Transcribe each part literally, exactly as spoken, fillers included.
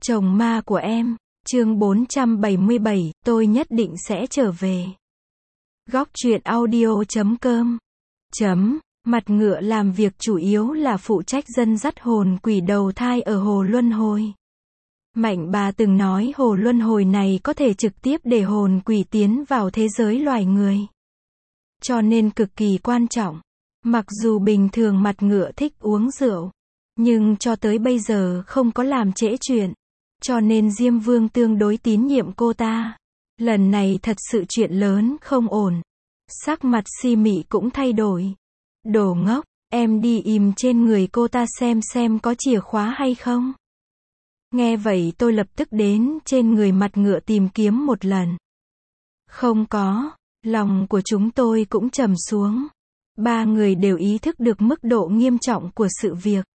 Chồng ma của em, chương bốn trăm bảy mươi bảy, tôi nhất định sẽ trở về. Góc truyện audio chấm com chấm Mặt ngựa làm việc chủ yếu là phụ trách dẫn dắt hồn quỷ đầu thai ở hồ luân hồi. Mạnh bà từng nói hồ luân hồi này có thể trực tiếp để hồn quỷ tiến vào thế giới loài người. Cho nên cực kỳ quan trọng. Mặc dù bình thường mặt ngựa thích uống rượu, nhưng cho tới bây giờ không có làm trễ chuyện. Cho nên Diêm Vương tương đối tín nhiệm cô ta. Lần này thật sự chuyện lớn không ổn. Sắc mặt Si Mị cũng thay đổi. Đồ ngốc, em đi ìm trên người cô ta xem xem có chìa khóa hay không. Nghe vậy tôi lập tức đến trên người mặt ngựa tìm kiếm một lần. Không có, lòng của chúng tôi cũng trầm xuống. Ba người đều ý thức được mức độ nghiêm trọng của sự việc.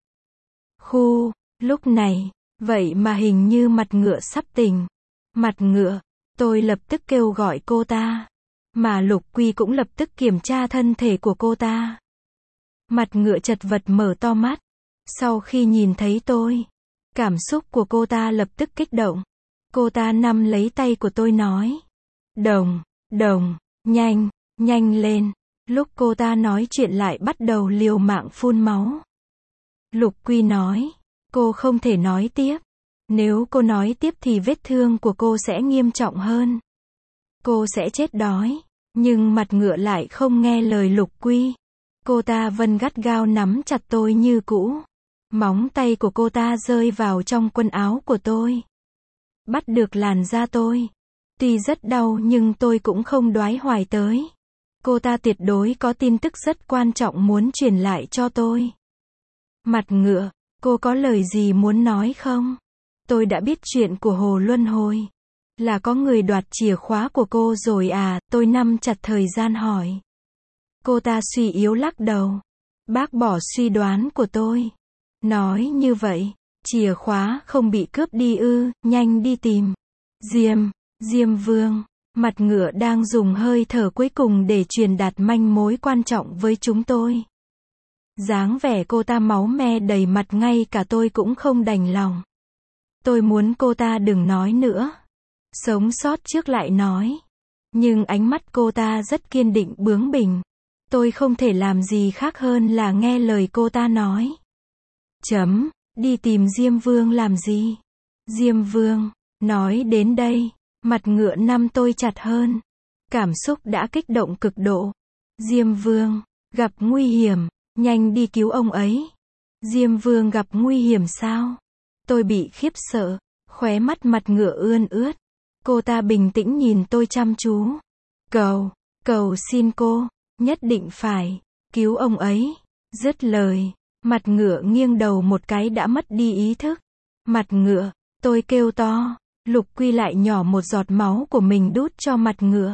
Khu, lúc này, vậy mà hình như mặt ngựa sắp tỉnh. Mặt ngựa, tôi lập tức kêu gọi cô ta. Mà Lục Quy cũng lập tức kiểm tra thân thể của cô ta. Mặt ngựa chật vật mở to mắt. Sau khi nhìn thấy tôi, cảm xúc của cô ta lập tức kích động. Cô ta nắm lấy tay của tôi nói. Đồng, đồng, nhanh, nhanh lên. Lúc cô ta nói chuyện lại bắt đầu liều mạng phun máu. Lục Quy nói. Cô không thể nói tiếp. Nếu cô nói tiếp thì vết thương của cô sẽ nghiêm trọng hơn. Cô sẽ chết đói. Nhưng mặt ngựa lại không nghe lời Lục Quy. Cô ta vẫn gắt gao nắm chặt tôi như cũ. Móng tay của cô ta rơi vào trong quần áo của tôi. Bắt được làn da tôi. Tuy rất đau nhưng tôi cũng không đoái hoài tới. Cô ta tuyệt đối có tin tức rất quan trọng muốn truyền lại cho tôi. Mặt ngựa, cô có lời gì muốn nói không? Tôi đã biết chuyện của hồ luân hồi. Là có người đoạt chìa khóa của cô rồi à, tôi nắm chặt thời gian hỏi. Cô ta suy yếu lắc đầu. Bác bỏ suy đoán của tôi. Nói như vậy, chìa khóa không bị cướp đi ư, nhanh đi tìm. Diêm, Diêm Vương, mặt ngựa đang dùng hơi thở cuối cùng để truyền đạt manh mối quan trọng với chúng tôi. Dáng vẻ cô ta máu me đầy mặt ngay cả tôi cũng không đành lòng. Tôi muốn cô ta đừng nói nữa. Sống sót trước lại nói. Nhưng ánh mắt cô ta rất kiên định bướng bỉnh. Tôi không thể làm gì khác hơn là nghe lời cô ta nói. Chấm, đi tìm Diêm Vương làm gì? Diêm Vương, nói đến đây, mặt ngựa nắm tôi chặt hơn. Cảm xúc đã kích động cực độ. Diêm Vương, gặp nguy hiểm, nhanh đi cứu ông ấy. Diêm Vương gặp nguy hiểm sao? Tôi bị khiếp sợ, khóe mắt mặt ngựa ươn ướt. Cô ta bình tĩnh nhìn tôi chăm chú. Cầu, cầu xin cô, nhất định phải, cứu ông ấy. Dứt lời, mặt ngựa nghiêng đầu một cái đã mất đi ý thức. Mặt ngựa, tôi kêu to. Lục Quy lại nhỏ một giọt máu của mình đút cho mặt ngựa.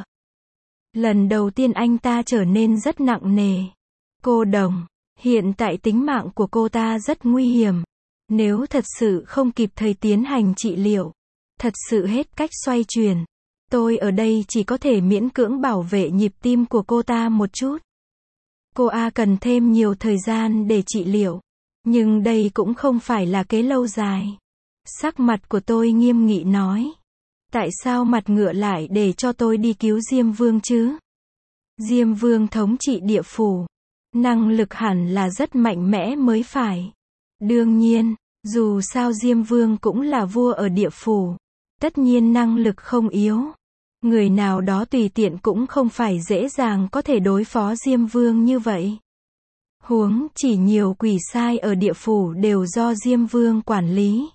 Lần đầu tiên anh ta trở nên rất nặng nề. Cô Đồng, hiện tại tính mạng của cô ta rất nguy hiểm. Nếu thật sự không kịp thời tiến hành trị liệu, thật sự hết cách xoay chuyển. Tôi ở đây chỉ có thể miễn cưỡng bảo vệ nhịp tim của cô ta một chút. Cô A cần thêm nhiều thời gian để trị liệu. Nhưng đây cũng không phải là kế lâu dài. Sắc mặt của tôi nghiêm nghị nói. Tại sao mặt ngựa lại để cho tôi đi cứu Diêm Vương chứ? Diêm Vương thống trị địa phủ. Năng lực hẳn là rất mạnh mẽ mới phải. Đương nhiên, dù sao Diêm Vương cũng là vua ở địa phủ. Tất nhiên năng lực không yếu. Người nào đó tùy tiện cũng không phải dễ dàng có thể đối phó Diêm Vương như vậy. Huống chỉ nhiều quỷ sai ở địa phủ đều do Diêm Vương quản lý.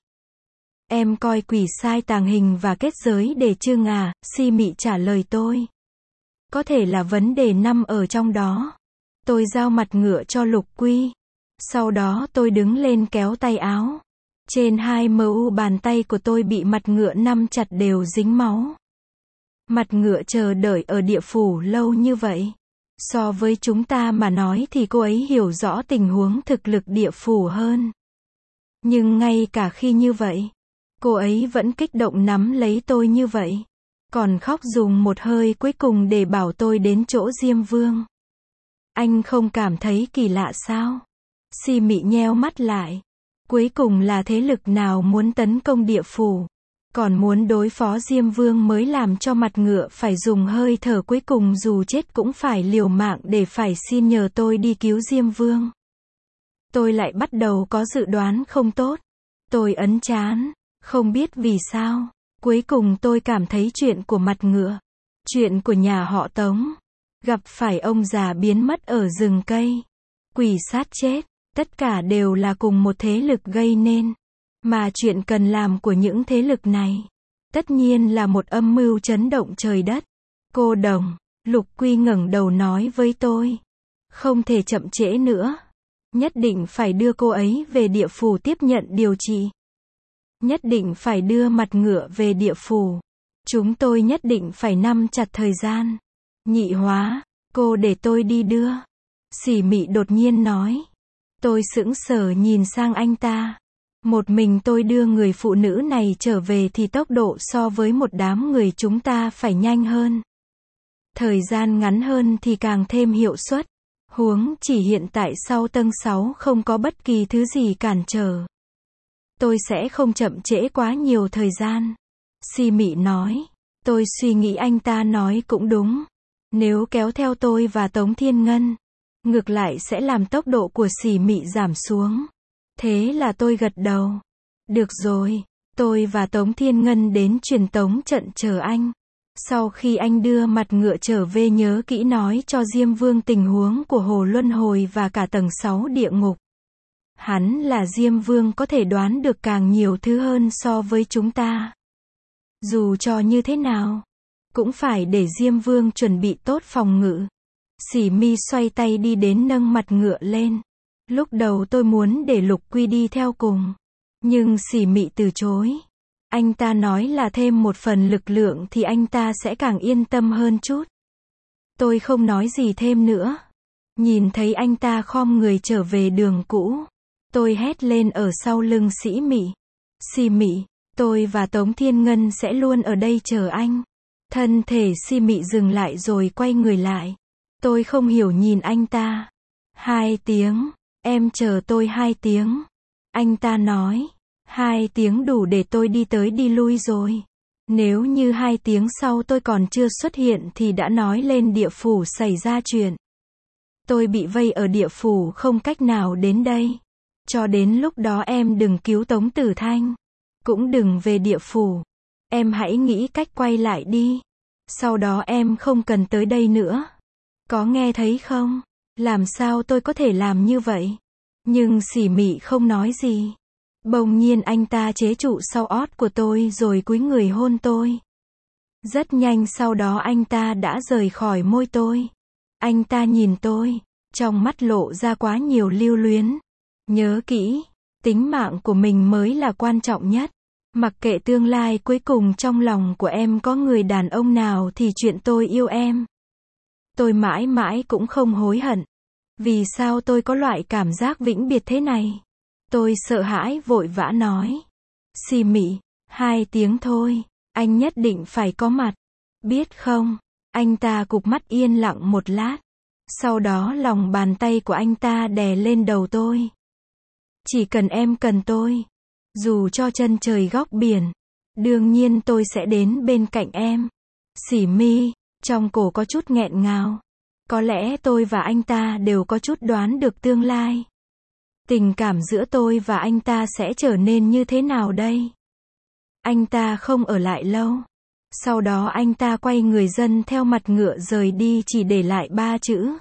Em coi quỷ sai tàng hình và kết giới để chưng à? Si Mị trả lời tôi. Có thể là vấn đề nằm ở trong đó. Tôi giao mặt ngựa cho Lục Quy. Sau đó tôi đứng lên kéo tay áo. Trên hai mu bàn tay của tôi bị mặt ngựa nắm chặt đều dính máu. Mặt ngựa chờ đợi ở địa phủ lâu như vậy. So với chúng ta mà nói thì cô ấy hiểu rõ tình huống thực lực địa phủ hơn. Nhưng ngay cả khi như vậy, cô ấy vẫn kích động nắm lấy tôi như vậy. Còn khóc dùng một hơi cuối cùng để bảo tôi đến chỗ Diêm Vương. Anh không cảm thấy kỳ lạ sao? Si Mị nheo mắt lại. Cuối cùng là thế lực nào muốn tấn công địa phủ, còn muốn đối phó Diêm Vương mới làm cho mặt ngựa phải dùng hơi thở cuối cùng dù chết cũng phải liều mạng để phải xin nhờ tôi đi cứu Diêm Vương. Tôi lại bắt đầu có dự đoán không tốt. Tôi ấn trán, không biết vì sao. Cuối cùng tôi cảm thấy chuyện của mặt ngựa, chuyện của nhà họ Tống, gặp phải ông già biến mất ở rừng cây, quỷ sát chết, tất cả đều là cùng một thế lực gây nên. Mà chuyện cần làm của những thế lực này, tất nhiên là một âm mưu chấn động trời đất. Cô Đồng, Lục Quy ngẩng đầu nói với tôi, không thể chậm trễ nữa. Nhất định phải đưa cô ấy về địa phủ tiếp nhận điều trị. Nhất định phải đưa mặt ngựa về địa phủ. Chúng tôi nhất định phải nắm chặt thời gian. Nhị Hóa, cô để tôi đi đưa. Sỉ Mị đột nhiên nói. Tôi sững sờ nhìn sang anh ta. Một mình tôi đưa người phụ nữ này trở về thì tốc độ so với một đám người chúng ta phải nhanh hơn. Thời gian ngắn hơn thì càng thêm hiệu suất. Huống chỉ hiện tại sau tầng sáu không có bất kỳ thứ gì cản trở. Tôi sẽ không chậm trễ quá nhiều thời gian. Sỉ Mị nói. Tôi suy nghĩ anh ta nói cũng đúng. Nếu kéo theo tôi và Tống Thiên Ngân, ngược lại sẽ làm tốc độ của Sỉ Mị giảm xuống. Thế là tôi gật đầu. Được rồi, tôi và Tống Thiên Ngân đến truyền tống trận chờ anh. Sau khi anh đưa mặt ngựa trở về nhớ kỹ nói cho Diêm Vương tình huống của Hồ Luân Hồi và cả tầng sáu địa ngục. Hắn là Diêm Vương có thể đoán được càng nhiều thứ hơn so với chúng ta. Dù cho như thế nào, cũng phải để Diêm Vương chuẩn bị tốt phòng ngự. Sỉ Mi xoay tay đi đến nâng mặt ngựa lên. Lúc đầu tôi muốn để Lục Quy đi theo cùng. Nhưng Sỉ Mị từ chối. Anh ta nói là thêm một phần lực lượng thì anh ta sẽ càng yên tâm hơn chút. Tôi không nói gì thêm nữa. Nhìn thấy anh ta khom người trở về đường cũ. Tôi hét lên ở sau lưng Sỉ Mị. Sỉ Mị, tôi và Tống Thiên Ngân sẽ luôn ở đây chờ anh. Thân thể Sỉ Mị dừng lại rồi quay người lại. Tôi không hiểu nhìn anh ta. Hai tiếng. Em chờ tôi hai tiếng. Anh ta nói. Hai tiếng đủ để tôi đi tới đi lui rồi. Nếu như hai tiếng sau tôi còn chưa xuất hiện thì đã nói lên địa phủ xảy ra chuyện. Tôi bị vây ở địa phủ không cách nào đến đây. Cho đến lúc đó em đừng cứu Tống Tử Thanh. Cũng đừng về địa phủ. Em hãy nghĩ cách quay lại đi. Sau đó em không cần tới đây nữa. Có nghe thấy không? Làm sao tôi có thể làm như vậy? Nhưng Sỉ Mị không nói gì. Bỗng nhiên anh ta chế trụ sau ót của tôi rồi cúi người hôn tôi. Rất nhanh sau đó anh ta đã rời khỏi môi tôi. Anh ta nhìn tôi, trong mắt lộ ra quá nhiều lưu luyến. Nhớ kỹ, tính mạng của mình mới là quan trọng nhất. Mặc kệ tương lai cuối cùng trong lòng của em có người đàn ông nào thì chuyện tôi yêu em. Tôi mãi mãi cũng không hối hận. Vì sao tôi có loại cảm giác vĩnh biệt thế này? Tôi sợ hãi vội vã nói. Sỉ Mị, hai tiếng thôi, anh nhất định phải có mặt. Biết không? Anh ta cụp mắt yên lặng một lát. Sau đó lòng bàn tay của anh ta đè lên đầu tôi. Chỉ cần em cần tôi, dù cho chân trời góc biển, đương nhiên tôi sẽ đến bên cạnh em. Sỉ Mi, trong cổ có chút nghẹn ngào. Có lẽ tôi và anh ta đều có chút đoán được tương lai. Tình cảm giữa tôi và anh ta sẽ trở nên như thế nào đây? Anh ta không ở lại lâu. Sau đó anh ta quay người dân theo mặt ngựa rời đi chỉ để lại ba chữ.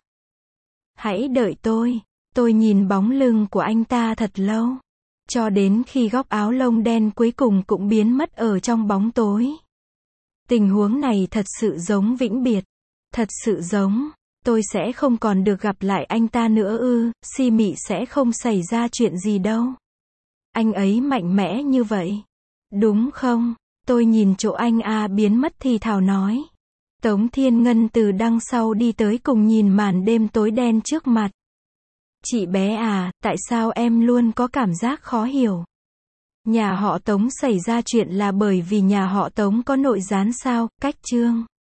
Hãy đợi tôi. Tôi nhìn bóng lưng của anh ta thật lâu. Cho đến khi góc áo lông đen cuối cùng cũng biến mất ở trong bóng tối. Tình huống này thật sự giống vĩnh biệt. Thật sự giống. Tôi sẽ không còn được gặp lại anh ta nữa ư, Sỉ Mị sẽ không xảy ra chuyện gì đâu. Anh ấy mạnh mẽ như vậy. Đúng không? Tôi nhìn chỗ anh A biến mất thì thào nói. Tống Thiên Ngân từ đằng sau đi tới cùng nhìn màn đêm tối đen trước mặt. Chị bé à, tại sao em luôn có cảm giác khó hiểu? Nhà họ Tống xảy ra chuyện là bởi vì nhà họ Tống có nội gián sao, cách chương.